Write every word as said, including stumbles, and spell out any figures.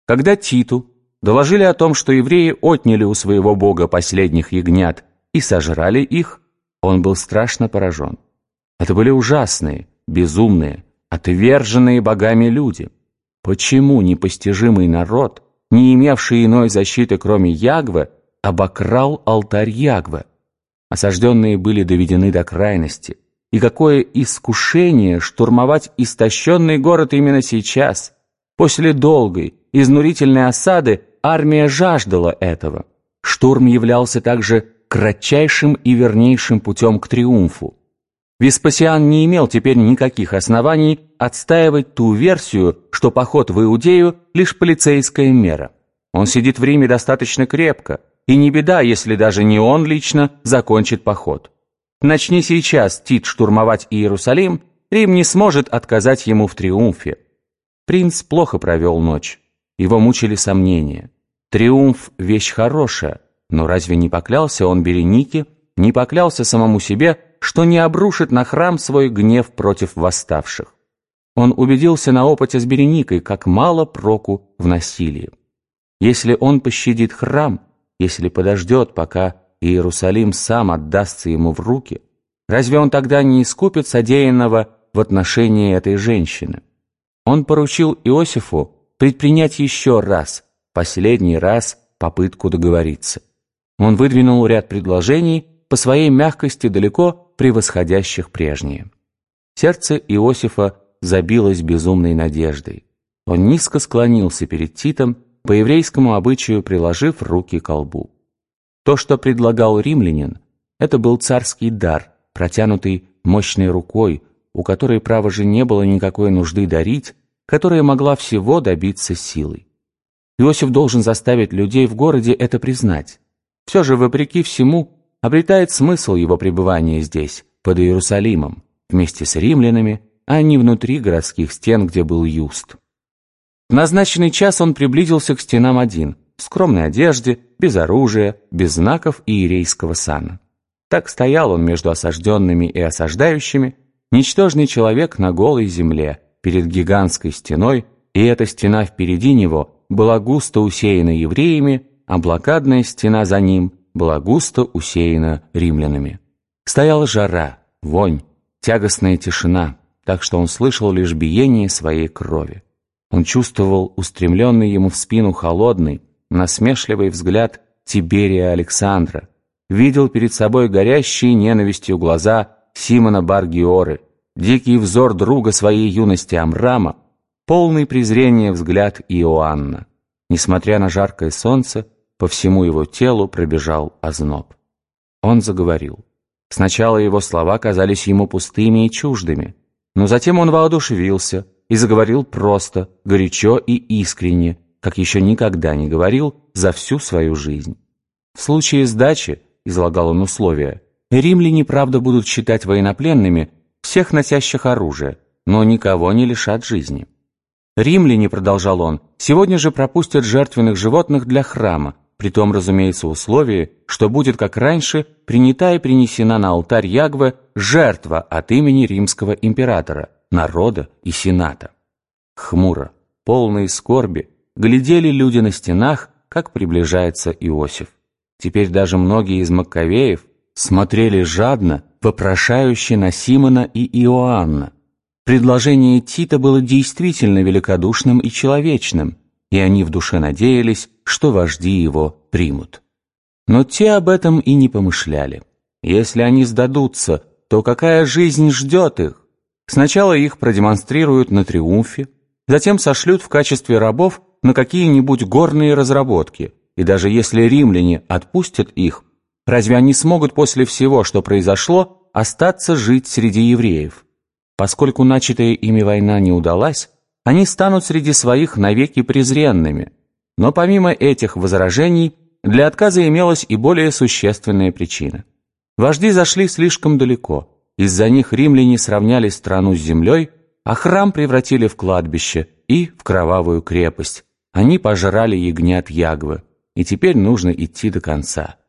Когда Титу доложили о том, что евреи отняли у своего бога последних ягнят и сожрали их, он был страшно поражен. Это были ужасные, безумные, отверженные богами люди. Почему непостижимый народ, не имевший иной защиты, кроме Ягве, обокрал алтарь Ягве? Осажденные были доведены до крайности. И какое искушение штурмовать истощенный город именно сейчас! После долгой, изнурительной осады армия жаждала этого. Штурм являлся также кратчайшим и вернейшим путем к триумфу. Веспасиан не имел теперь никаких оснований отстаивать ту версию, что поход в Иудею – лишь полицейская мера. Он сидит в Риме достаточно крепко, и не беда, если даже не он лично закончит поход. Начни сейчас Тит штурмовать Иерусалим, Рим не сможет отказать ему в триумфе. Принц плохо провел ночь. Его мучили сомнения. Триумф – вещь хорошая, но разве не поклялся он Беренике, не поклялся самому себе, что не обрушит на храм свой гнев против восставших? Он убедился на опыте с Береникой, как мало проку в насилии. Если он пощадит храм, если подождет, пока Иерусалим сам отдастся ему в руки, разве он тогда не искупит содеянного в отношении этой женщины? Он поручил Иосифу предпринять еще раз, последний раз, попытку договориться. Он выдвинул ряд предложений, по своей мягкости далеко превосходящих прежние. Сердце Иосифа забилось безумной надеждой. Он низко склонился перед Титом, по еврейскому обычаю приложив руки ко лбу. То, что предлагал римлянин, это был царский дар, протянутый мощной рукой, у которой, право же, не было никакой нужды дарить, которая могла всего добиться силой. Иосиф должен заставить людей в городе это признать. Все же, вопреки всему, обретает смысл его пребывания здесь, под Иерусалимом, вместе с римлянами, а не внутри городских стен, где был Юст. В назначенный час он приблизился к стенам один, в скромной одежде, без оружия, без знаков иерейского сана. Так стоял он между осажденными и осаждающими, ничтожный человек на голой земле, перед гигантской стеной, и эта стена впереди него была густо усеяна евреями, а блокадная стена за ним была густо усеяна римлянами. Стояла жара, вонь, тягостная тишина, так что он слышал лишь биение своей крови. Он чувствовал устремленный ему в спину холодный, насмешливый взгляд Тиберия Александра, видел перед собой горящие ненавистью глаза Симона Бар-Гиоры, дикий взор друга своей юности Амрама, полный презрения взгляд Иоанна. Несмотря на жаркое солнце, по всему его телу пробежал озноб. Он заговорил. Сначала его слова казались ему пустыми и чуждыми, но затем он воодушевился и заговорил просто, горячо и искренне, как еще никогда не говорил за всю свою жизнь. В случае сдачи, излагал он условия, римляне, правда, будут считать военнопленными всех носящих оружие, но никого не лишат жизни. Римляне, продолжал он, сегодня же пропустят жертвенных животных для храма, при том, разумеется, условии, что будет, как раньше, принята и принесена на алтарь Ягве жертва от имени римского императора, народа и сената. Хмуро, полные скорби, глядели люди на стенах, как приближается Иосиф. Теперь даже многие из Маккавеев смотрели жадно, вопрошающе на Симона и Иоанна. Предложение Тита было действительно великодушным и человечным, и они в душе надеялись, что вожди его примут. Но те об этом и не помышляли. Если они сдадутся, то какая жизнь ждет их? Сначала их продемонстрируют на триумфе, затем сошлют в качестве рабов на какие-нибудь горные разработки, и даже если римляне отпустят их, разве они смогут после всего, что произошло, остаться жить среди евреев? Поскольку начатая ими война не удалась, они станут среди своих навеки презренными. Но помимо этих возражений, для отказа имелась и более существенная причина. Вожди зашли слишком далеко, из-за них римляне сравняли страну с землей, а храм превратили в кладбище и в кровавую крепость. Они пожрали ягнят Ягвы, и теперь нужно идти до конца.